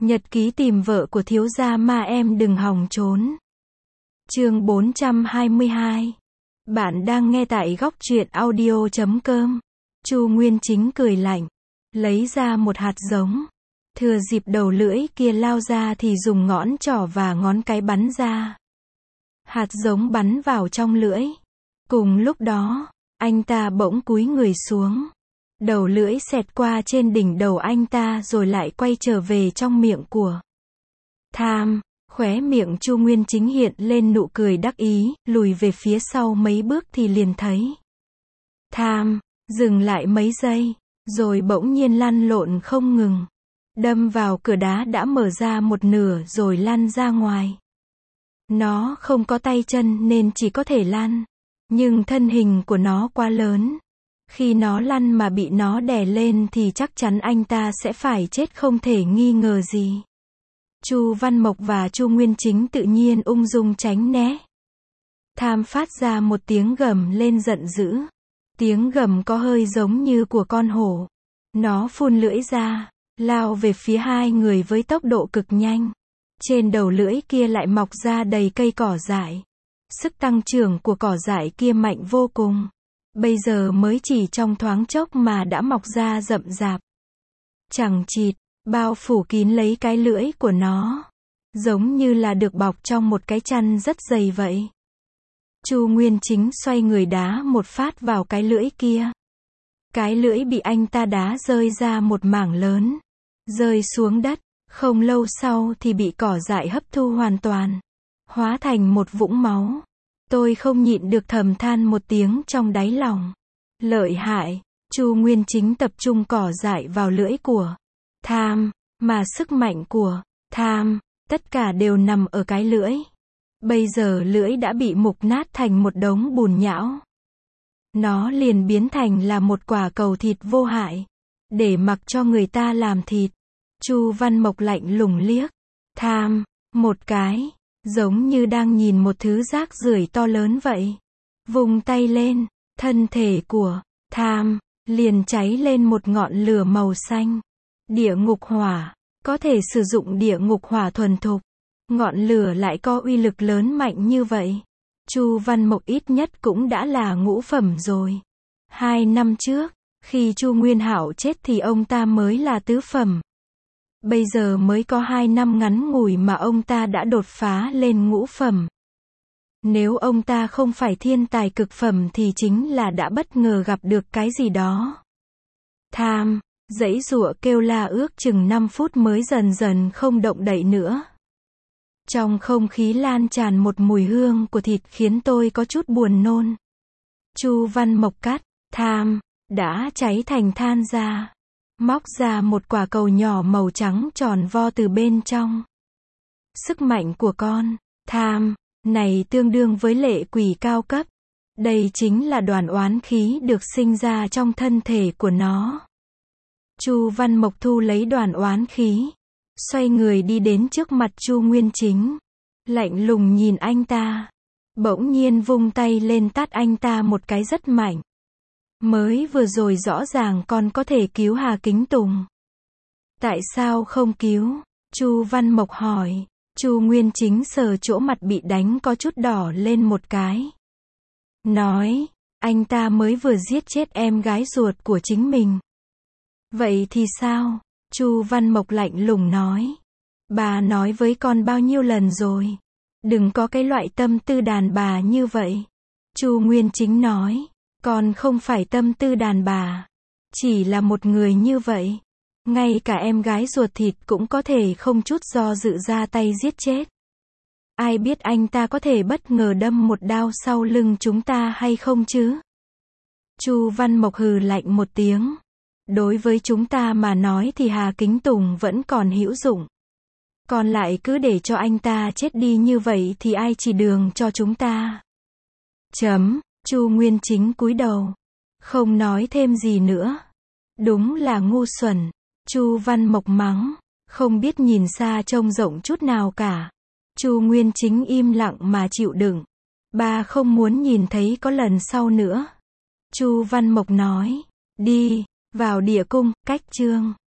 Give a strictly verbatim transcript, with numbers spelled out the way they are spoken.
Nhật ký tìm vợ của thiếu gia Ma Em đừng hòng trốn. Chương bốn trăm hai mươi hai. Bạn đang nghe tại góc truyện audio chấm com. Chu Nguyên Chính cười lạnh, lấy ra một hạt giống. Thừa dịp đầu lưỡi kia lao ra thì dùng ngón trỏ và ngón cái bắn ra. Hạt giống bắn vào trong lưỡi. Cùng lúc đó, anh ta bỗng cúi người xuống. Đầu lưỡi xẹt qua trên đỉnh đầu anh ta rồi lại quay trở về trong miệng của Tham. Khóe miệng Chu Nguyên Chính hiện lên nụ cười đắc ý, lùi về phía sau mấy bước thì liền thấy Tham dừng lại mấy giây, rồi bỗng nhiên lăn lộn không ngừng, đâm vào cửa đá đã mở ra một nửa rồi lăn ra ngoài. Nó không có tay chân nên chỉ có thể lăn, nhưng thân hình của nó quá lớn. Khi nó lăn mà bị nó đè lên thì chắc chắn anh ta sẽ phải chết không thể nghi ngờ gì. Chu Văn Mộc và Chu Nguyên Chính tự nhiên ung dung tránh né. Tham phát ra một tiếng gầm lên giận dữ. Tiếng gầm có hơi giống như của con hổ. Nó phun lưỡi ra, lao về phía hai người với tốc độ cực nhanh. Trên đầu lưỡi kia lại mọc ra đầy cây cỏ dại. Sức tăng trưởng của cỏ dại kia mạnh vô cùng. Bây giờ mới chỉ trong thoáng chốc mà đã mọc ra rậm rạp. Chằng chịt, bao phủ kín lấy cái lưỡi của nó. Giống như là được bọc trong một cái chăn rất dày vậy. Chu Nguyên Chính xoay người đá một phát vào cái lưỡi kia. Cái lưỡi bị anh ta đá rơi ra một mảng lớn. Rơi xuống đất, không lâu sau thì bị cỏ dại hấp thu hoàn toàn. Hóa thành một vũng máu. Tôi không nhịn được thầm than một tiếng trong đáy lòng. Lợi hại, Chu Nguyên Chính tập trung cỏ dại vào lưỡi của Tham, mà sức mạnh của Tham, tất cả đều nằm ở cái lưỡi. Bây giờ lưỡi đã bị mục nát thành một đống bùn nhão. Nó liền biến thành là một quả cầu thịt vô hại, để mặc cho người ta làm thịt. Chu Văn Mộc lạnh lùng liếc Tham một cái, giống như đang nhìn một thứ rác rưởi to lớn vậy. Vùng tay lên, thân thể của Tham liền cháy lên một ngọn lửa màu xanh. Địa ngục hỏa, có thể sử dụng địa ngục hỏa thuần thục. Ngọn lửa lại có uy lực lớn mạnh như vậy. Chu Văn Mộc ít nhất cũng đã là ngũ phẩm rồi. Hai năm trước, khi Chu Nguyên Hạo chết thì ông ta mới là tứ phẩm. Bây giờ mới có hai năm ngắn ngủi mà ông ta đã đột phá lên ngũ phẩm. Nếu ông ta không phải thiên tài cực phẩm thì chính là đã bất ngờ gặp được cái gì đó. Tham, giãy giụa kêu la ước chừng năm phút mới dần dần không động đậy nữa. Trong không khí lan tràn một mùi hương của thịt khiến tôi có chút buồn nôn. Chu Văn Mộc cắt Tham đã cháy thành than ra, móc ra một quả cầu nhỏ màu trắng tròn vo từ bên trong. Sức mạnh của con Tham này tương đương với lệ quỷ cao cấp. Đây chính là đoàn oán khí được sinh ra trong thân thể của nó. Chu Văn Mộc thu lấy đoàn oán khí, xoay người đi đến trước mặt Chu Nguyên Chính, lạnh lùng nhìn anh ta, bỗng nhiên vung tay lên tát anh ta một cái rất mạnh. Mới vừa rồi rõ ràng con có thể cứu Hà Kính Tùng. Tại sao không cứu? Chu Văn Mộc hỏi. Chu Nguyên Chính sờ chỗ mặt bị đánh có chút đỏ lên một cái. Nói, anh ta mới vừa giết chết em gái ruột của chính mình. Vậy thì sao? Chu Văn Mộc lạnh lùng nói. Bà nói với con bao nhiêu lần rồi? Đừng có cái loại tâm tư đàn bà như vậy. Chu Nguyên Chính nói. Con không phải tâm tư đàn bà. Chỉ là một người như vậy. Ngay cả em gái ruột thịt cũng có thể không chút do dự ra tay giết chết. Ai biết anh ta có thể bất ngờ đâm một đao sau lưng chúng ta hay không chứ? Chu Văn Mộc hừ lạnh một tiếng. Đối với chúng ta mà nói thì Hà Kính Tùng vẫn còn hữu dụng. Còn lại cứ để cho anh ta chết đi như vậy thì ai chỉ đường cho chúng ta? Chấm. Chu Nguyên Chính cúi đầu, không nói thêm gì nữa. Đúng là ngu xuẩn. Chu Văn Mộc mắng, không biết nhìn xa trông rộng chút nào cả. Chu Nguyên Chính im lặng mà chịu đựng. Ba không muốn nhìn thấy có lần sau nữa. Chu Văn Mộc nói, đi, vào địa cung, cách chương.